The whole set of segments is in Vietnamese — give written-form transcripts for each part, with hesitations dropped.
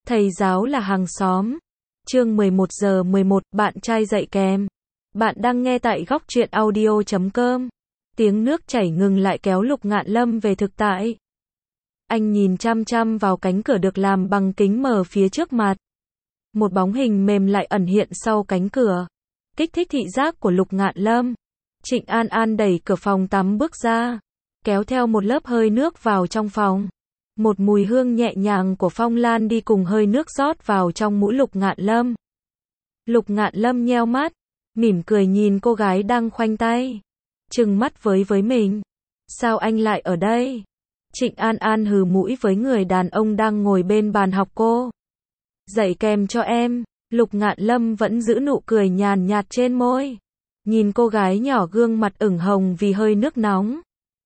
Thầy giáo là hàng xóm. Chương 11:11, bạn trai dạy kèm. Bạn đang nghe tại góc truyện audio.com. Tiếng nước chảy ngừng lại kéo Lục Ngạn Lâm về thực tại. Anh nhìn chăm chăm vào cánh cửa được làm bằng kính mờ phía trước mặt. Một bóng hình mềm lại ẩn hiện sau cánh cửa, kích thích thị giác của Lục Ngạn Lâm. Trịnh An An đẩy cửa phòng tắm bước ra, kéo theo một lớp hơi nước vào trong phòng. Một mùi hương nhẹ nhàng của phong lan đi cùng hơi nước rót vào trong mũi Lục Ngạn Lâm. Lục Ngạn Lâm nheo mắt, mỉm cười nhìn cô gái đang khoanh tay, trừng mắt với mình. Sao anh lại ở đây? Trịnh An An hừ mũi với người đàn ông đang ngồi bên bàn học cô. Dạy kèm cho em. Lục Ngạn Lâm vẫn giữ nụ cười nhàn nhạt trên môi. Nhìn cô gái nhỏ gương mặt ửng hồng vì hơi nước nóng.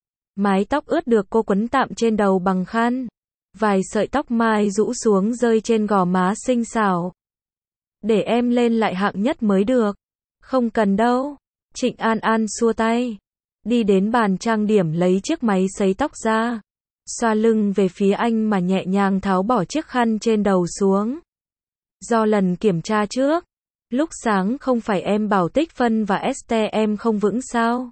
Mái tóc ướt được cô quấn tạm trên đầu bằng khăn. Vài sợi tóc mai rũ xuống rơi trên gò má xinh xảo. Để em lên lại hạng nhất mới được. Không cần đâu. Trịnh An An xua tay. Đi đến bàn trang điểm lấy chiếc máy sấy tóc ra. Xoa lưng về phía anh mà nhẹ nhàng tháo bỏ chiếc khăn trên đầu xuống. Do lần kiểm tra trước, lúc sáng không phải em bảo tích phân và ST em không vững sao?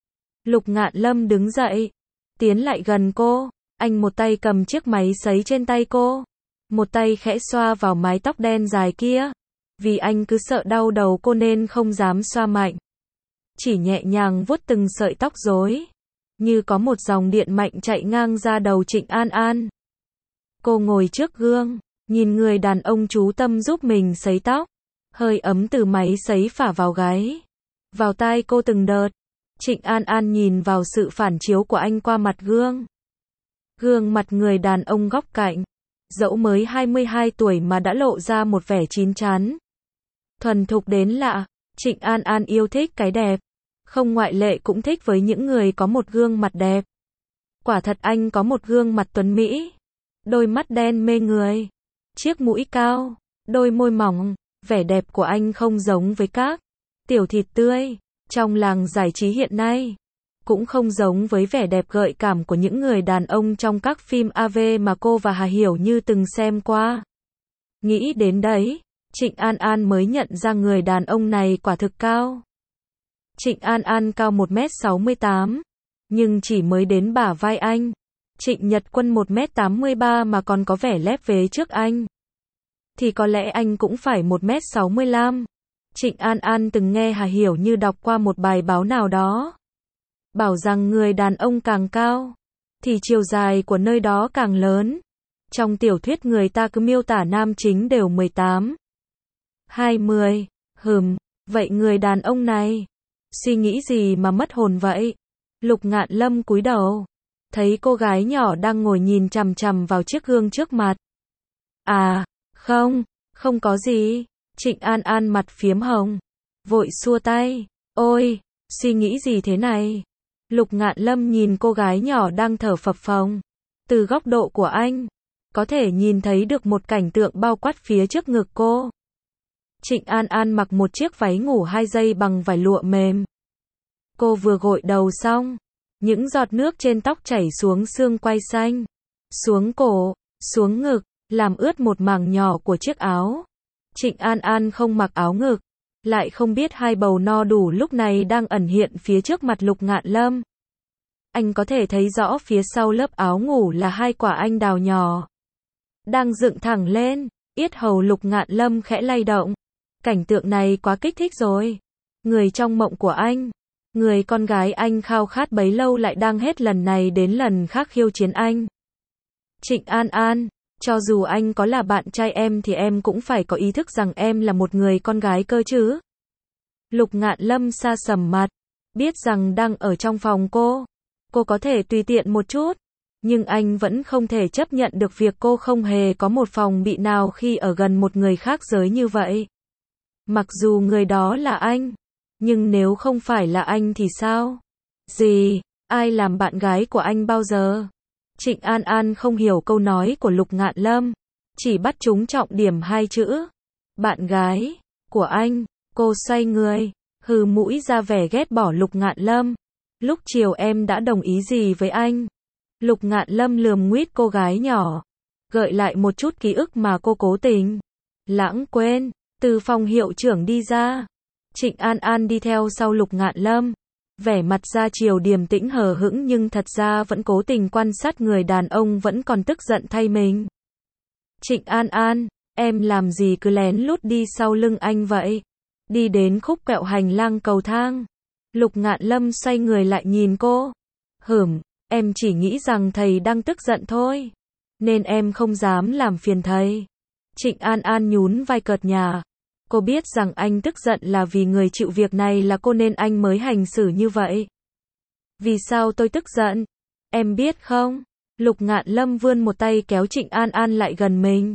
Lục Ngạn Lâm đứng dậy, tiến lại gần cô, anh một tay cầm chiếc máy sấy trên tay cô, một tay khẽ xoa vào mái tóc đen dài kia, vì anh cứ sợ đau đầu cô nên không dám xoa mạnh. Chỉ nhẹ nhàng vuốt từng sợi tóc rối, như có một dòng điện mạnh chạy ngang ra đầu Trịnh An An. Cô ngồi trước gương, nhìn người đàn ông chú tâm giúp mình sấy tóc. Hơi ấm từ máy sấy phả vào gáy, vào tai cô từng đợt. Trịnh An An nhìn vào sự phản chiếu của anh qua mặt gương. Gương mặt người đàn ông góc cạnh, dẫu mới 22 tuổi mà đã lộ ra một vẻ chín chắn, thuần thục đến lạ. Trịnh An An yêu thích cái đẹp, không ngoại lệ cũng thích với những người có một gương mặt đẹp. Quả thật anh có một gương mặt tuấn mỹ, đôi mắt đen mê người, chiếc mũi cao, đôi môi mỏng. Vẻ đẹp của anh không giống với các tiểu thịt tươi trong làng giải trí hiện nay, cũng không giống với vẻ đẹp gợi cảm của những người đàn ông trong các phim AV mà cô và Hà Hiểu Như từng xem qua. Nghĩ đến đấy, Trịnh An An mới nhận ra người đàn ông này quả thực cao. Trịnh An An cao 1m68, nhưng chỉ mới đến bả vai anh. Trịnh Nhật Quân 1m83 mà còn có vẻ lép vế trước anh, thì có lẽ anh cũng phải 1m65. Trịnh An An từng nghe Hà Hiểu Như đọc qua một bài báo nào đó, bảo rằng người đàn ông càng cao, thì chiều dài của nơi đó càng lớn. Trong tiểu thuyết người ta cứ miêu tả nam chính đều 18, 20, vậy người đàn ông này, suy nghĩ gì mà mất hồn vậy? Lục Ngạn Lâm cúi đầu, thấy cô gái nhỏ đang ngồi nhìn chằm chằm vào chiếc gương trước mặt. À, không có gì. Trịnh An An mặt phiếm hồng, vội xua tay. Ôi, suy nghĩ gì thế này? Lục Ngạn Lâm nhìn cô gái nhỏ đang thở phập phồng. Từ góc độ của anh, có thể nhìn thấy được một cảnh tượng bao quát phía trước ngực cô. Trịnh An An mặc một chiếc váy ngủ 2 dây bằng vải lụa mềm. Cô vừa gội đầu xong, những giọt nước trên tóc chảy xuống xương quai xanh, xuống cổ, xuống ngực, làm ướt một mảng nhỏ của chiếc áo. Trịnh An An không mặc áo ngực, lại không biết hai bầu no đủ lúc này đang ẩn hiện phía trước mặt Lục Ngạn Lâm. Anh có thể thấy rõ phía sau lớp áo ngủ là 2 quả anh đào nhỏ, đang dựng thẳng lên. Yết hầu Lục Ngạn Lâm khẽ lay động. Cảnh tượng này quá kích thích rồi. Người trong mộng của anh, người con gái anh khao khát bấy lâu lại đang hết lần này đến lần khác khiêu chiến anh. Trịnh An An, cho dù anh có là bạn trai em thì em cũng phải có ý thức rằng em là một người con gái cơ chứ. Lục Ngạn Lâm sa sầm mặt, biết rằng đang ở trong phòng cô có thể tùy tiện một chút, nhưng anh vẫn không thể chấp nhận được việc cô không hề có một phòng bị nào khi ở gần một người khác giới như vậy. Mặc dù người đó là anh, nhưng nếu không phải là anh thì sao? Gì? Ai làm bạn gái của anh bao giờ? Trịnh An An không hiểu câu nói của Lục Ngạn Lâm, chỉ bắt trúng trọng điểm 2 chữ. Bạn gái của anh. Cô xoay người, hừ mũi ra vẻ ghét bỏ Lục Ngạn Lâm. Lúc chiều em đã đồng ý gì với anh? Lục Ngạn Lâm lườm nguýt cô gái nhỏ. gợi lại một chút ký ức mà cô cố tình lãng quên. Từ phòng hiệu trưởng đi ra, Trịnh An An đi theo sau Lục Ngạn Lâm, vẻ mặt ra chiều điềm tĩnh hờ hững nhưng thật ra vẫn cố tình quan sát người đàn ông vẫn còn tức giận thay mình. Trịnh An An, em làm gì cứ lén lút đi sau lưng anh vậy? Đi đến khúc quẹo hành lang cầu thang, Lục Ngạn Lâm xoay người lại nhìn cô. Em chỉ nghĩ rằng thầy đang tức giận thôi, nên em không dám làm phiền thầy. Trịnh An An nhún vai cợt nhả. Cô biết rằng anh tức giận là vì người chịu việc này là cô nên anh mới hành xử như vậy. Vì sao tôi tức giận? Em biết không? Lục Ngạn Lâm vươn một tay kéo Trịnh An An lại gần mình.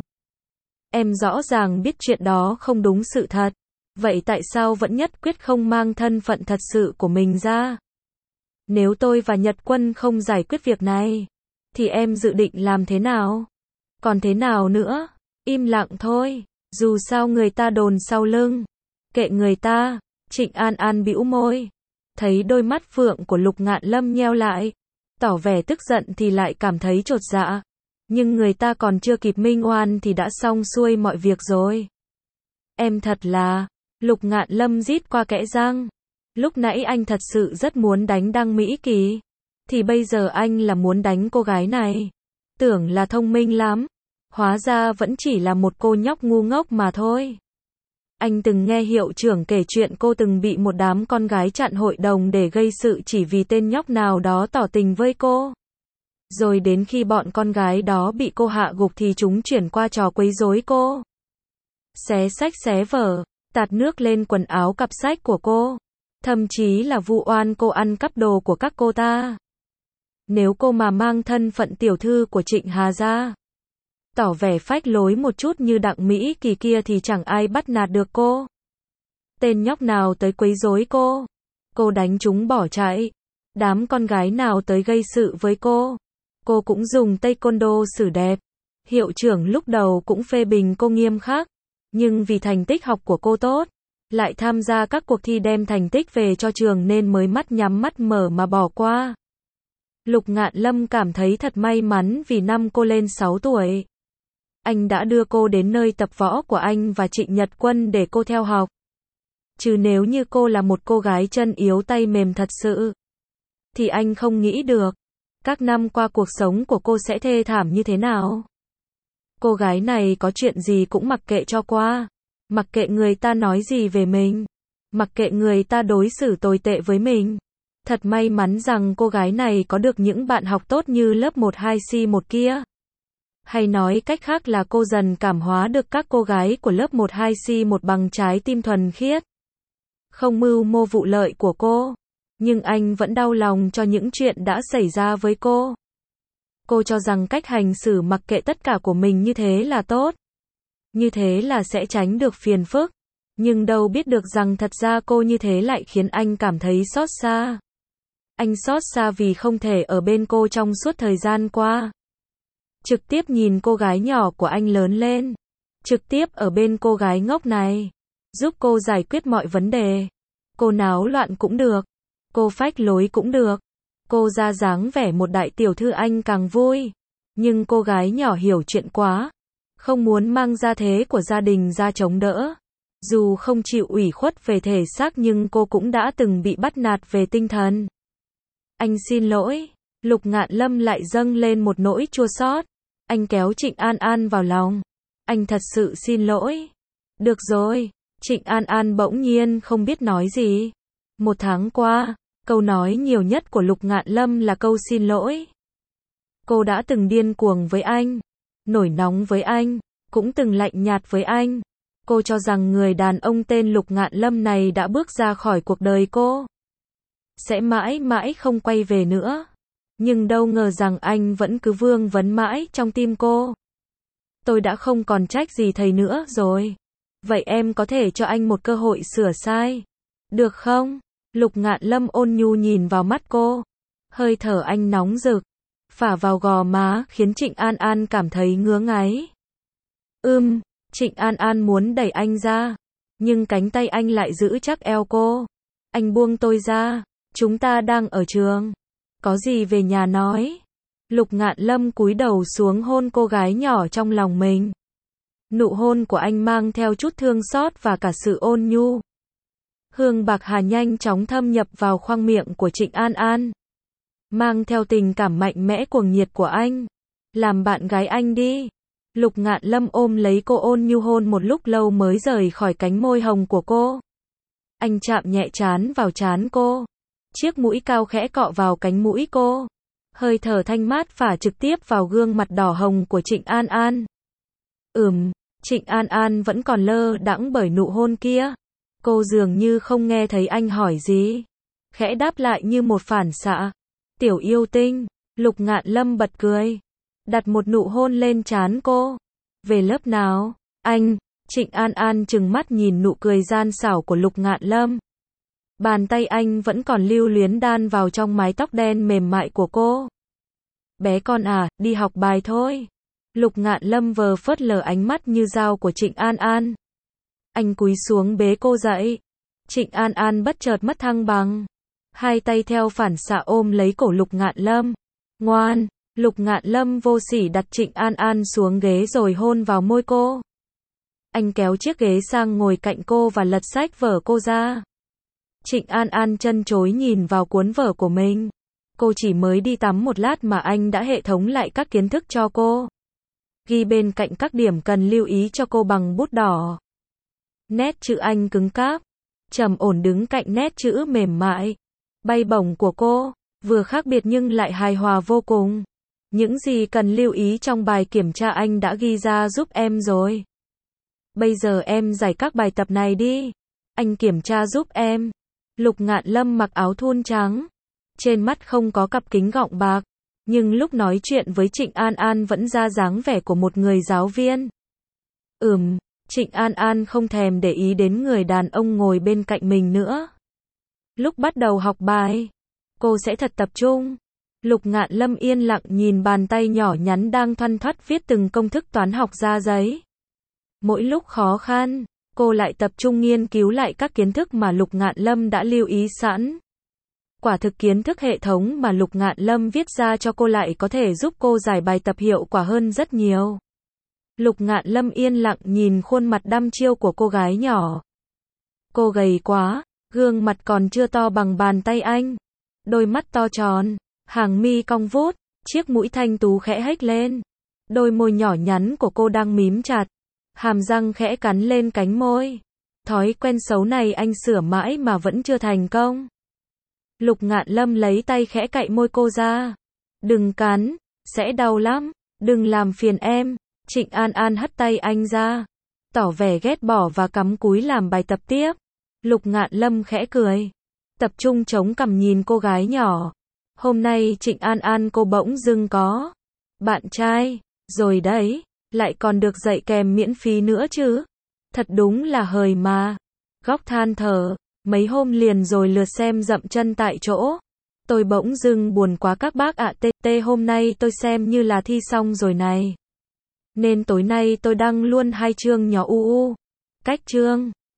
Em rõ ràng biết chuyện đó không đúng sự thật. Vậy tại sao vẫn nhất quyết không mang thân phận thật sự của mình ra? Nếu tôi và Nhật Quân không giải quyết việc này, thì em dự định làm thế nào? Còn thế nào nữa? Im lặng thôi. Dù sao người ta đồn sau lưng. Kệ người ta. Trịnh An An bĩu môi. Thấy đôi mắt phượng của Lục Ngạn Lâm nheo lại, tỏ vẻ tức giận thì lại cảm thấy chột dạ. Nhưng người ta còn chưa kịp minh oan thì đã xong xuôi mọi việc rồi. Em thật là... Lục Ngạn Lâm rít qua kẽ răng. Lúc nãy anh thật sự rất muốn đánh Đăng Mỹ Kỳ. Thì bây giờ anh là muốn đánh cô gái này. Tưởng là thông minh lắm. Hóa ra vẫn chỉ là một cô nhóc ngu ngốc mà thôi. Anh từng nghe hiệu trưởng kể chuyện cô từng bị một đám con gái chặn hội đồng để gây sự chỉ vì tên nhóc nào đó tỏ tình với cô. Rồi đến khi bọn con gái đó bị cô hạ gục thì chúng chuyển qua trò quấy rối cô. Xé sách xé vở, tạt nước lên quần áo cặp sách của cô. Thậm chí là vu oan cô ăn cắp đồ của các cô ta. Nếu cô mà mang thân phận tiểu thư của Trịnh Hà ra, tỏ vẻ phách lối một chút như Đặng Mỹ Kỳ kia thì chẳng ai bắt nạt được cô. Tên nhóc nào tới quấy rối cô đánh chúng bỏ chạy. Đám con gái nào tới gây sự với cô cũng dùng taekwondo xử đẹp. Hiệu trưởng lúc đầu cũng phê bình cô nghiêm khắc, nhưng vì thành tích học của cô tốt, lại tham gia các cuộc thi đem thành tích về cho trường nên mới mắt nhắm mắt mở mà bỏ qua. Lục Ngạn Lâm cảm thấy thật may mắn vì năm cô lên 6 tuổi. Anh đã đưa cô đến nơi tập võ của anh và Trịnh Nhật Quân để cô theo học. Chứ nếu như cô là một cô gái chân yếu tay mềm thật sự, thì anh không nghĩ được các năm qua cuộc sống của cô sẽ thê thảm như thế nào. Cô gái này có chuyện gì cũng mặc kệ cho qua. Mặc kệ người ta nói gì về mình. Mặc kệ người ta đối xử tồi tệ với mình. Thật may mắn rằng cô gái này có được những bạn học tốt như lớp 12C1 kia. Hay nói cách khác là cô dần cảm hóa được các cô gái của lớp 12C1 bằng trái tim thuần khiết. Không mưu mô vụ lợi của cô. Nhưng anh vẫn đau lòng cho những chuyện đã xảy ra với cô. Cô cho rằng cách hành xử mặc kệ tất cả của mình như thế là tốt. Như thế là sẽ tránh được phiền phức. Nhưng đâu biết được rằng thật ra cô như thế lại khiến anh cảm thấy xót xa. Anh xót xa vì không thể ở bên cô trong suốt thời gian qua. Trực tiếp nhìn cô gái nhỏ của anh lớn lên. Trực tiếp ở bên cô gái ngốc này. Giúp cô giải quyết mọi vấn đề. Cô náo loạn cũng được. Cô phách lối cũng được. Cô ra dáng vẻ một đại tiểu thư anh càng vui. Nhưng cô gái nhỏ hiểu chuyện quá. Không muốn mang gia thế của gia đình ra chống đỡ. Dù không chịu ủy khuất về thể xác nhưng cô cũng đã từng bị bắt nạt về tinh thần. Anh xin lỗi. Lục Ngạn Lâm lại dâng lên một nỗi chua xót. Anh kéo Trịnh An An vào lòng. Anh thật sự xin lỗi. Được rồi. Trịnh An An bỗng nhiên không biết nói gì. Một tháng qua, câu nói nhiều nhất của Lục Ngạn Lâm là câu xin lỗi. Cô đã từng điên cuồng với anh, nổi nóng với anh, cũng từng lạnh nhạt với anh. Cô cho rằng người đàn ông tên Lục Ngạn Lâm này đã bước ra khỏi cuộc đời cô. Sẽ mãi mãi không quay về nữa. Nhưng đâu ngờ rằng anh vẫn cứ vương vấn mãi trong tim cô. Tôi đã không còn trách gì thầy nữa rồi. Vậy em có thể cho anh một cơ hội sửa sai. Được không? Lục Ngạn Lâm ôn nhu nhìn vào mắt cô. Hơi thở anh nóng rực, phả vào gò má khiến Trịnh An An cảm thấy ngứa ngáy. Trịnh An An muốn đẩy anh ra. Nhưng cánh tay anh lại giữ chắc eo cô. Anh buông tôi ra. Chúng ta đang ở trường. Có gì về nhà nói. Lục Ngạn Lâm cúi đầu xuống hôn cô gái nhỏ trong lòng mình. Nụ hôn của anh mang theo chút thương xót và cả sự ôn nhu. Hương bạc hà nhanh chóng thâm nhập vào khoang miệng của Trịnh An An. Mang theo tình cảm mạnh mẽ cuồng nhiệt của anh. Làm bạn gái anh đi. Lục Ngạn Lâm ôm lấy cô ôn nhu hôn một lúc lâu mới rời khỏi cánh môi hồng của cô. Anh chạm nhẹ trán vào trán cô. Chiếc mũi cao khẽ cọ vào cánh mũi cô. Hơi thở thanh mát phả trực tiếp vào gương mặt đỏ hồng của Trịnh An An. Trịnh An An vẫn còn lơ đãng bởi nụ hôn kia. Cô dường như không nghe thấy anh hỏi gì. Khẽ đáp lại như một phản xạ. Tiểu yêu tinh. Lục Ngạn Lâm bật cười. Đặt một nụ hôn lên trán cô. Về lớp nào? Anh. Trịnh An An trừng mắt nhìn nụ cười gian xảo của Lục Ngạn Lâm. Bàn tay anh vẫn còn lưu luyến đan vào trong mái tóc đen mềm mại của cô. Bé con à, đi học bài thôi. Lục Ngạn Lâm vờ phớt lờ ánh mắt như dao của Trịnh An An. Anh cúi xuống bế cô dậy. Trịnh An An bất chợt mất thăng bằng. Hai tay theo phản xạ ôm lấy cổ Lục Ngạn Lâm. Ngoan. Lục Ngạn Lâm vô sỉ đặt Trịnh An An xuống ghế rồi hôn vào môi cô. Anh kéo chiếc ghế sang ngồi cạnh cô và lật sách vở cô ra. Trịnh An An chân chối nhìn vào cuốn vở của mình. Cô chỉ mới đi tắm một lát mà anh đã hệ thống lại các kiến thức cho cô. Ghi bên cạnh các điểm cần lưu ý cho cô bằng bút đỏ. Nét chữ Anh cứng cáp, trầm ổn đứng cạnh nét chữ mềm mại, bay bổng của cô, vừa khác biệt nhưng lại hài hòa vô cùng. Những gì cần lưu ý trong bài kiểm tra anh đã ghi ra giúp em rồi. Bây giờ em giải các bài tập này đi. Anh kiểm tra giúp em. Lục Ngạn Lâm mặc áo thun trắng. Trên mắt không có cặp kính gọng bạc. Nhưng lúc nói chuyện với Trịnh An An vẫn ra dáng vẻ của một người giáo viên. Trịnh An An không thèm để ý đến người đàn ông ngồi bên cạnh mình nữa. Lúc bắt đầu học bài, cô sẽ thật tập trung. Lục Ngạn Lâm yên lặng nhìn bàn tay nhỏ nhắn đang thoăn thoắt viết từng công thức toán học ra giấy. Mỗi lúc khó khăn, cô lại tập trung nghiên cứu lại các kiến thức mà Lục Ngạn Lâm đã lưu ý sẵn. Quả thực kiến thức hệ thống mà Lục Ngạn Lâm viết ra cho cô lại có thể giúp cô giải bài tập hiệu quả hơn rất nhiều. Lục Ngạn Lâm yên lặng nhìn khuôn mặt đăm chiêu của cô gái nhỏ. Cô gầy quá, gương mặt còn chưa to bằng bàn tay anh. Đôi mắt to tròn, hàng mi cong vút, chiếc mũi thanh tú khẽ hếch lên. Đôi môi nhỏ nhắn của cô đang mím chặt, hàm răng khẽ cắn lên cánh môi. Thói quen xấu này anh sửa mãi mà vẫn chưa thành công. Lục Ngạn Lâm lấy tay khẽ cạy môi cô ra. Đừng cắn, sẽ đau lắm, đừng làm phiền em. Trịnh An An hất tay anh ra, tỏ vẻ ghét bỏ và cắm cúi làm bài tập tiếp. Lục Ngạn Lâm khẽ cười, tập trung chống cằm nhìn cô gái nhỏ. Hôm nay Trịnh An An cô bỗng dưng có bạn trai, rồi đấy, lại còn được dạy kèm miễn phí nữa chứ. Thật đúng là hời mà. Góc than thở, mấy hôm liền rồi lượt xem dậm chân tại chỗ. Tôi bỗng dưng buồn quá các bác ạ. Hôm nay tôi xem như là thi xong rồi này. Nên tối nay tôi đăng luôn 2 chương nhỏ cách chương.